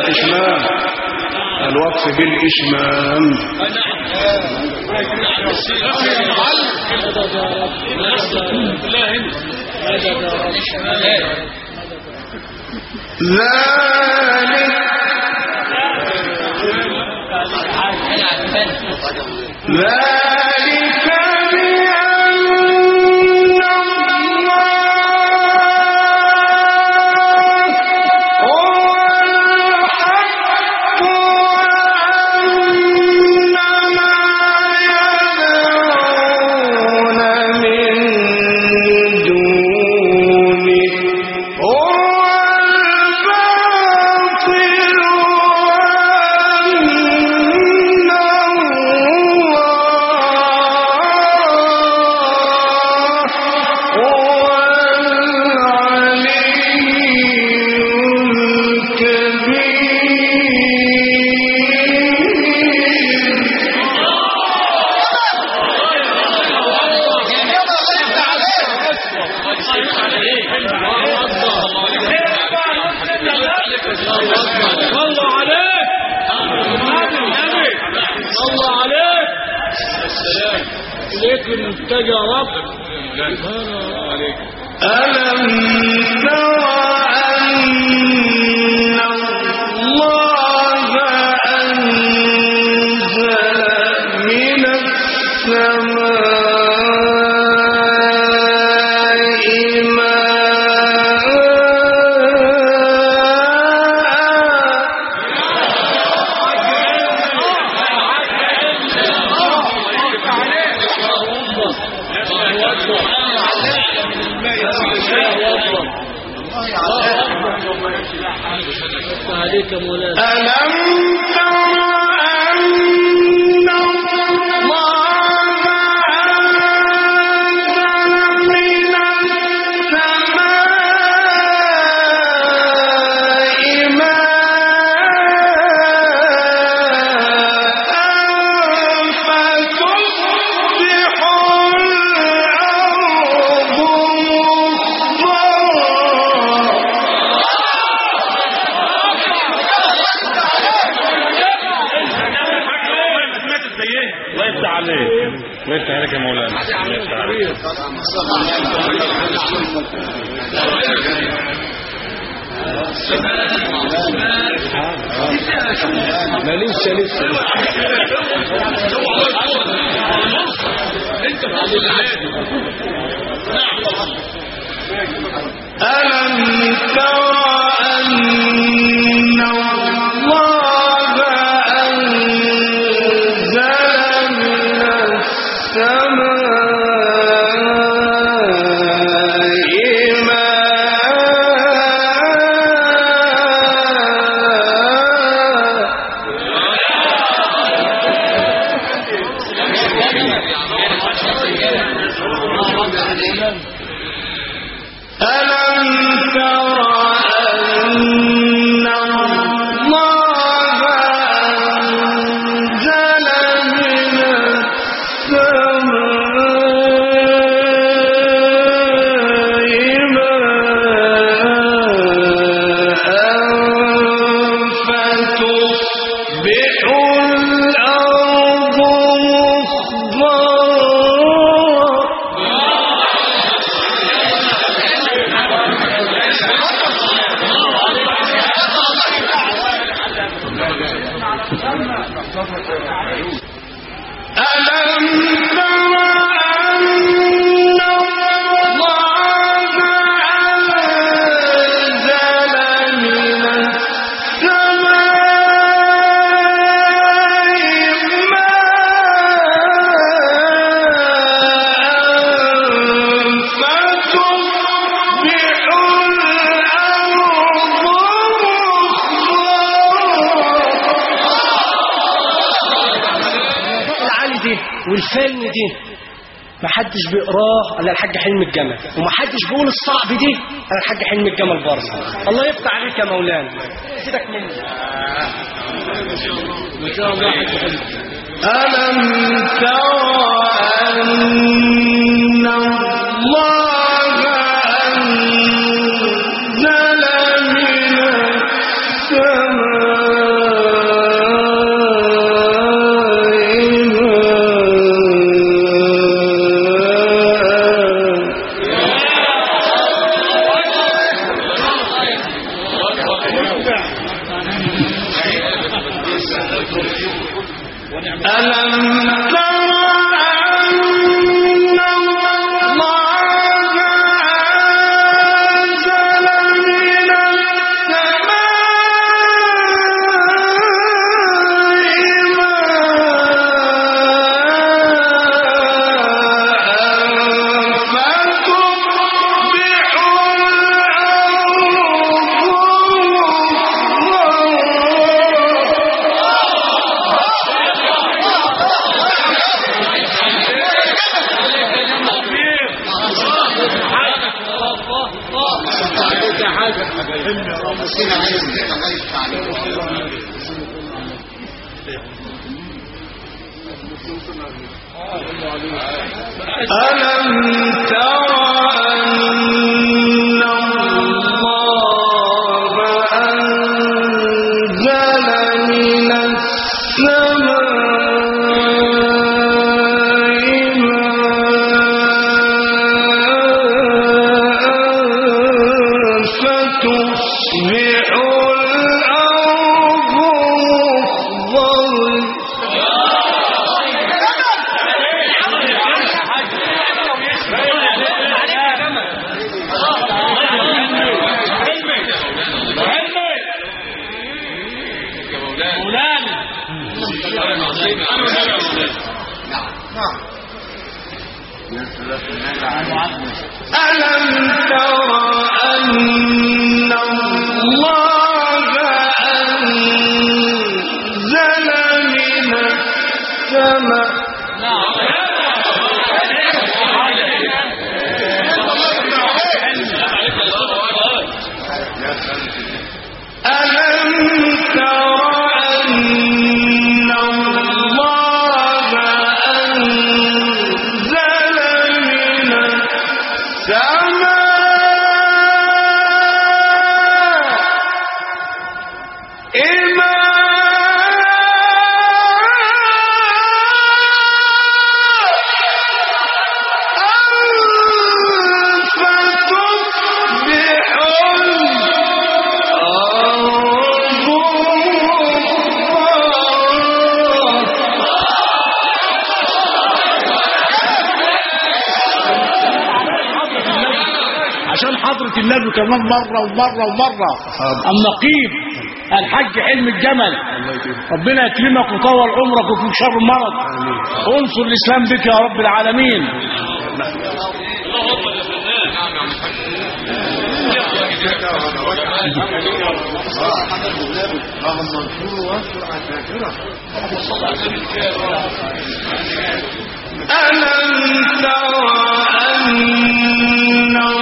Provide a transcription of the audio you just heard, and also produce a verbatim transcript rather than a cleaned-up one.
بالإشمام، الوقف بالإشمام. ذلك ذلك يا رب. ألم تر أن الله أنزل من السماء ماء عليك مولانا. ألم تر أن الله أنزل من السماء ماء فتصبح الأرض ويفتح عليك يا مولانا. ما لسه لسه ألم تر أن الله أنزل من السماء ألم تر أن الله أنزل من السماء ماء فتصبح الأرض ألم تر أن الله أنزل من السماء ماء فتصبح الأرض والفيلم دي محدش بيقراه الا الحاج حلمي الجمل، ومحدش بيقول الصعب دي الا الحاج حلمي الجمل برضه. الله يفتح عليك يا مولانا. سيبك مني ما شاء الله. ألم تر أن الله أنزل من السماء ألم تر أن الله أنزل من السماء ماء فتصبح الأرض مخضرا. ألم تر أن الله أنزل من السماء ألم تر أن الله أنزل من السماء عشان حضرة النبي كمان مرة ومرة ومرة النقيب الحج حلم الجمل، ربنا يكرمك ويطول عمرك ويكفيك شر المرض، انصر الإسلام بك يا رب العالمين. ألم تر أن